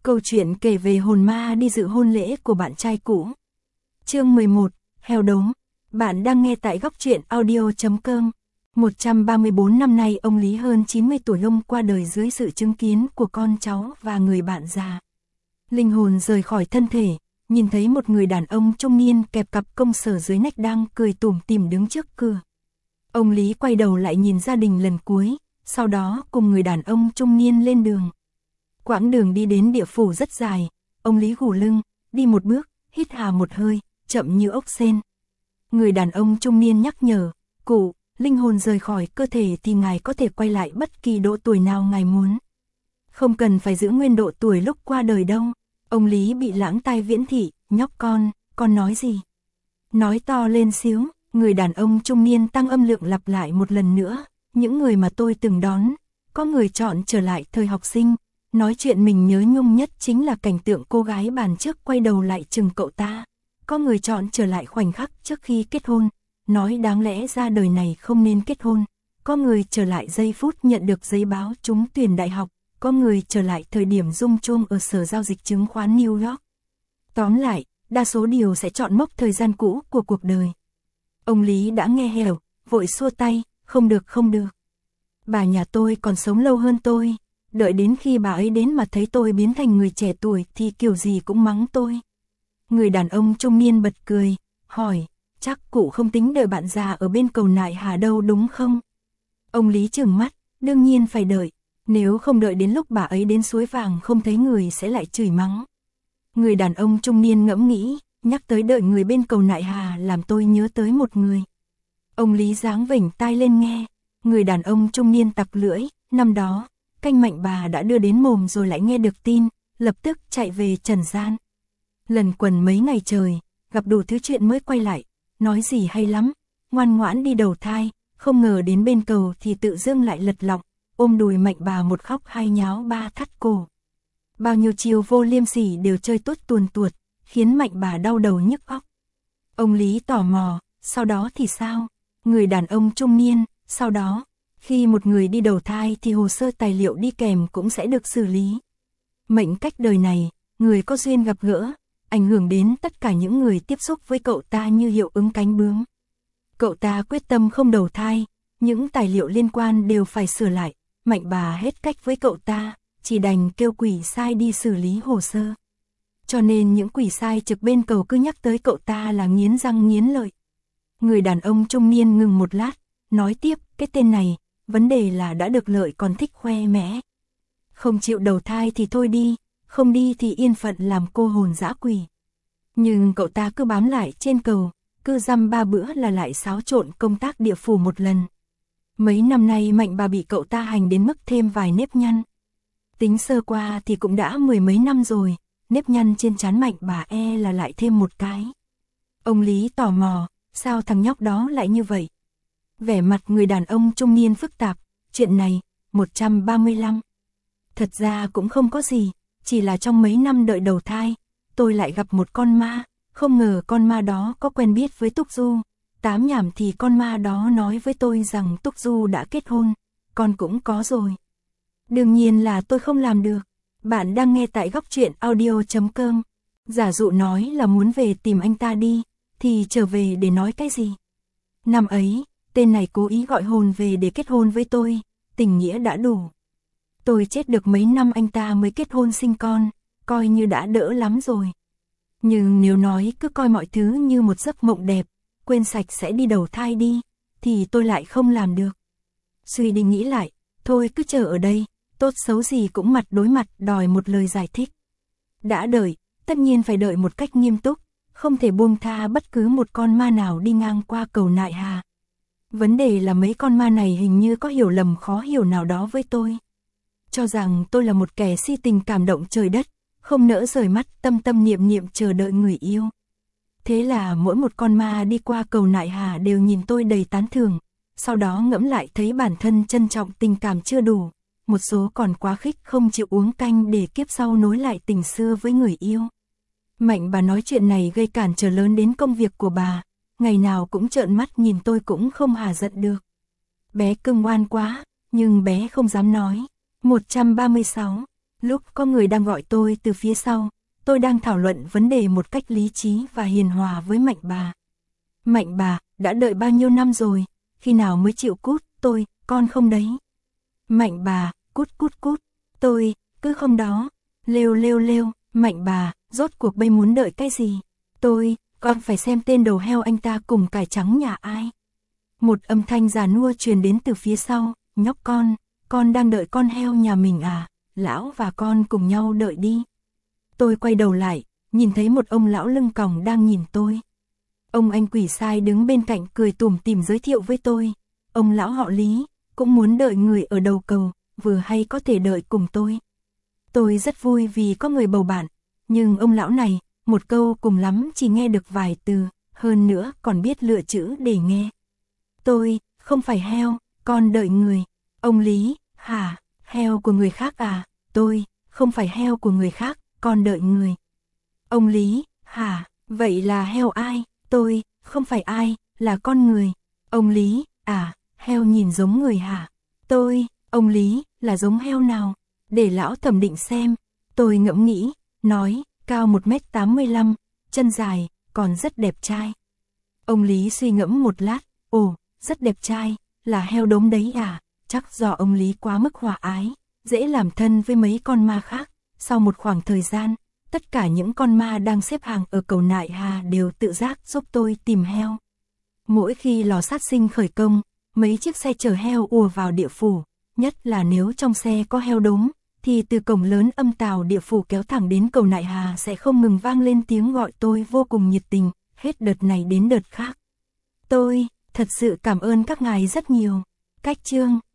Câu chuyện kể về hồn ma đi dự hôn lễ của bạn trai cũ. Chương 11, heo đốm. Bạn đang nghe tại góc truyện audio.com. 134 năm nay ông Lý hơn 90 tuổi, ông qua đời dưới sự chứng kiến của con cháu và người bạn già. Linh hồn rời khỏi thân thể, nhìn thấy một người đàn ông trung niên kẹp cặp công sở dưới nách đang cười tủm tỉm đứng trước cửa. Ông Lý quay đầu lại nhìn gia đình lần cuối, sau đó cùng người đàn ông trung niên lên đường. Quãng đường đi đến địa phủ rất dài, ông Lý gù lưng, đi một bước, hít hà một hơi, chậm như ốc sên. Người đàn ông trung niên nhắc nhở, cụ, linh hồn rời khỏi cơ thể thì ngài có thể quay lại bất kỳ độ tuổi nào ngài muốn. Không cần phải giữ nguyên độ tuổi lúc qua đời đâu. Ông Lý bị lãng tai viễn thị, nhóc con nói gì? Nói to lên xíu, người đàn ông trung niên tăng âm lượng lặp lại một lần nữa, những người mà tôi từng đón, có người chọn trở lại thời học sinh. Nói chuyện mình nhớ nhung nhất chính là cảnh tượng cô gái bàn trước quay đầu lại chừng cậu ta. Có người chọn trở lại khoảnh khắc trước khi kết hôn, nói đáng lẽ ra đời này không nên kết hôn. Có người trở lại giây phút nhận được giấy báo trúng tuyển đại học, có người trở lại thời điểm rung chuông ở sở giao dịch chứng khoán New York. Tóm lại, đa số điều sẽ chọn mốc thời gian cũ của cuộc đời. Ông Lý đã nghe hiểu, vội xua tay, không được. Bà nhà tôi còn sống lâu hơn tôi. Đợi đến khi bà ấy đến mà thấy tôi biến thành người trẻ tuổi thì kiểu gì cũng mắng tôi. Người đàn ông trung niên bật cười, hỏi, chắc cụ không tính đợi bạn già ở bên cầu Nại Hà đâu đúng không? Ông Lý trừng mắt, đương nhiên phải đợi, nếu không đợi đến lúc bà ấy đến suối vàng không thấy người sẽ lại chửi mắng. Người đàn ông trung niên ngẫm nghĩ, nhắc tới đợi người bên cầu Nại Hà làm tôi nhớ tới một người. Ông Lý giáng vểnh tai lên nghe, người đàn ông trung niên tặc lưỡi, năm đó. Canh Mạnh Bà đã đưa đến mồm rồi lại nghe được tin, lập tức chạy về trần gian. Lần quần mấy ngày trời, gặp đủ thứ chuyện mới quay lại, nói gì hay lắm, ngoan ngoãn đi đầu thai, không ngờ đến bên cầu thì tự dưng lại lật lọng, ôm đùi Mạnh Bà một khóc hai nháo ba thắt cổ. Bao nhiêu chiêu vô liêm sỉ đều chơi tốt tuồn tuột, khiến Mạnh Bà đau đầu nhức óc. Ông Lý tò mò, sau đó thì sao? Người đàn ông trung niên, sau đó. Khi một người đi đầu thai thì hồ sơ tài liệu đi kèm cũng sẽ được xử lý. Mệnh cách đời này, người có duyên gặp gỡ, ảnh hưởng đến tất cả những người tiếp xúc với cậu ta như hiệu ứng cánh bướm. Cậu ta quyết tâm không đầu thai, những tài liệu liên quan đều phải sửa lại. Mạnh Bà hết cách với cậu ta, chỉ đành kêu quỷ sai đi xử lý hồ sơ. Cho nên những quỷ sai trực bên cầu cứ nhắc tới cậu ta là nghiến răng nghiến lợi. Người đàn ông trung niên ngừng một lát, nói tiếp, cái tên này. Vấn đề là đã được lợi còn thích khoe mẽ. Không chịu đầu thai thì thôi đi, không đi thì yên phận làm cô hồn dã quỷ. Nhưng cậu ta cứ bám lại trên cầu, cứ dăm ba bữa là lại xáo trộn công tác địa phủ một lần. Mấy năm nay Mạnh Bà bị cậu ta hành đến mức thêm vài nếp nhăn. Tính sơ qua thì cũng đã mười mấy năm rồi, nếp nhăn trên trán Mạnh Bà là lại thêm một cái. Ông Lý tò mò, sao thằng nhóc đó lại như vậy? Vẻ mặt người đàn ông trung niên phức tạp, chuyện này, 135. Thật ra cũng không có gì, chỉ là trong mấy năm đợi đầu thai, tôi lại gặp một con ma, không ngờ con ma đó có quen biết với Túc Du. Tám nhảm thì con ma đó nói với tôi rằng Túc Du đã kết hôn, con cũng có rồi. Đương nhiên là tôi không làm được. Bạn đang nghe tại góc truyện audio.com. Giả dụ nói là muốn về tìm anh ta đi, thì trở về để nói cái gì? Năm ấy, tên này cố ý gọi hồn về để kết hôn với tôi, tình nghĩa đã đủ. Tôi chết được mấy năm anh ta mới kết hôn sinh con, coi như đã đỡ lắm rồi. Nhưng nếu nói cứ coi mọi thứ như một giấc mộng đẹp, quên sạch sẽ đi đầu thai đi, thì tôi lại không làm được. Suy đi nghĩ lại, thôi cứ chờ ở đây, tốt xấu gì cũng mặt đối mặt đòi một lời giải thích. Đã đợi, tất nhiên phải đợi một cách nghiêm túc, không thể buông tha bất cứ một con ma nào đi ngang qua cầu Nại Hà. Vấn đề là mấy con ma này hình như có hiểu lầm khó hiểu nào đó với tôi. Cho rằng tôi là một kẻ si tình cảm động trời đất, không nỡ rời mắt tâm tâm niệm niệm chờ đợi người yêu. Thế là mỗi một con ma đi qua cầu Nại Hà đều nhìn tôi đầy tán thưởng, sau đó ngẫm lại thấy bản thân trân trọng tình cảm chưa đủ, một số còn quá khích không chịu uống canh để kiếp sau nối lại tình xưa với người yêu. Mạnh Bà nói chuyện này gây cản trở lớn đến công việc của bà, ngày nào cũng trợn mắt nhìn tôi cũng không hả giận được. Bé cưng ngoan quá, nhưng bé không dám nói. 136. Lúc có người đang gọi tôi từ phía sau, tôi đang thảo luận vấn đề một cách lý trí và hiền hòa với Mạnh bà. Mạnh bà, đã đợi bao nhiêu năm rồi, khi nào mới chịu cút, con không đấy. Mạnh bà, cút cút cút, tôi, cứ không đó, lêu lêu lêu, Mạnh bà, rốt cuộc bây muốn đợi cái gì? Con phải xem tên đầu heo anh ta cùng cải trắng nhà ai. Một âm thanh già nua truyền đến từ phía sau, nhóc con đang đợi con heo nhà mình à, lão và con cùng nhau đợi đi. Tôi quay đầu lại, nhìn thấy một ông lão lưng còng đang nhìn tôi. Ông anh quỷ sai đứng bên cạnh cười tủm tỉm giới thiệu với tôi, ông lão họ Lý, cũng muốn đợi người ở đầu cầu, vừa hay có thể đợi cùng tôi. Tôi rất vui vì có người bầu bạn, nhưng ông lão này, một câu cùng lắm chỉ nghe được vài từ, hơn nữa còn biết lựa chữ để nghe. Tôi, không phải heo, con đợi người. Ông Lý, hả, heo của người khác à? Tôi, không phải heo của người khác, con đợi người. Ông Lý, hả, vậy là heo ai? Tôi, không phải ai, là con người. Ông Lý, à, heo nhìn giống người hả? Tôi, ông Lý, là giống heo nào? Để lão thẩm định xem. Tôi ngẫm nghĩ, nói, cao 1m85, chân dài, còn rất đẹp trai. Ông Lý suy ngẫm một lát, ồ, rất đẹp trai, là heo đốm đấy à? Chắc do ông Lý quá mức hòa ái, dễ làm thân với mấy con ma khác. Sau một khoảng thời gian, tất cả những con ma đang xếp hàng ở cầu Nại Hà đều tự giác giúp tôi tìm heo. Mỗi khi lò sát sinh khởi công, mấy chiếc xe chở heo ùa vào địa phủ, nhất là nếu trong xe có heo đốm, thì từ cổng lớn âm tào địa phủ kéo thẳng đến cầu Nại Hà sẽ không ngừng vang lên tiếng gọi tôi vô cùng nhiệt tình, hết đợt này đến đợt khác. Tôi, thật sự cảm ơn các ngài rất nhiều. Cách chương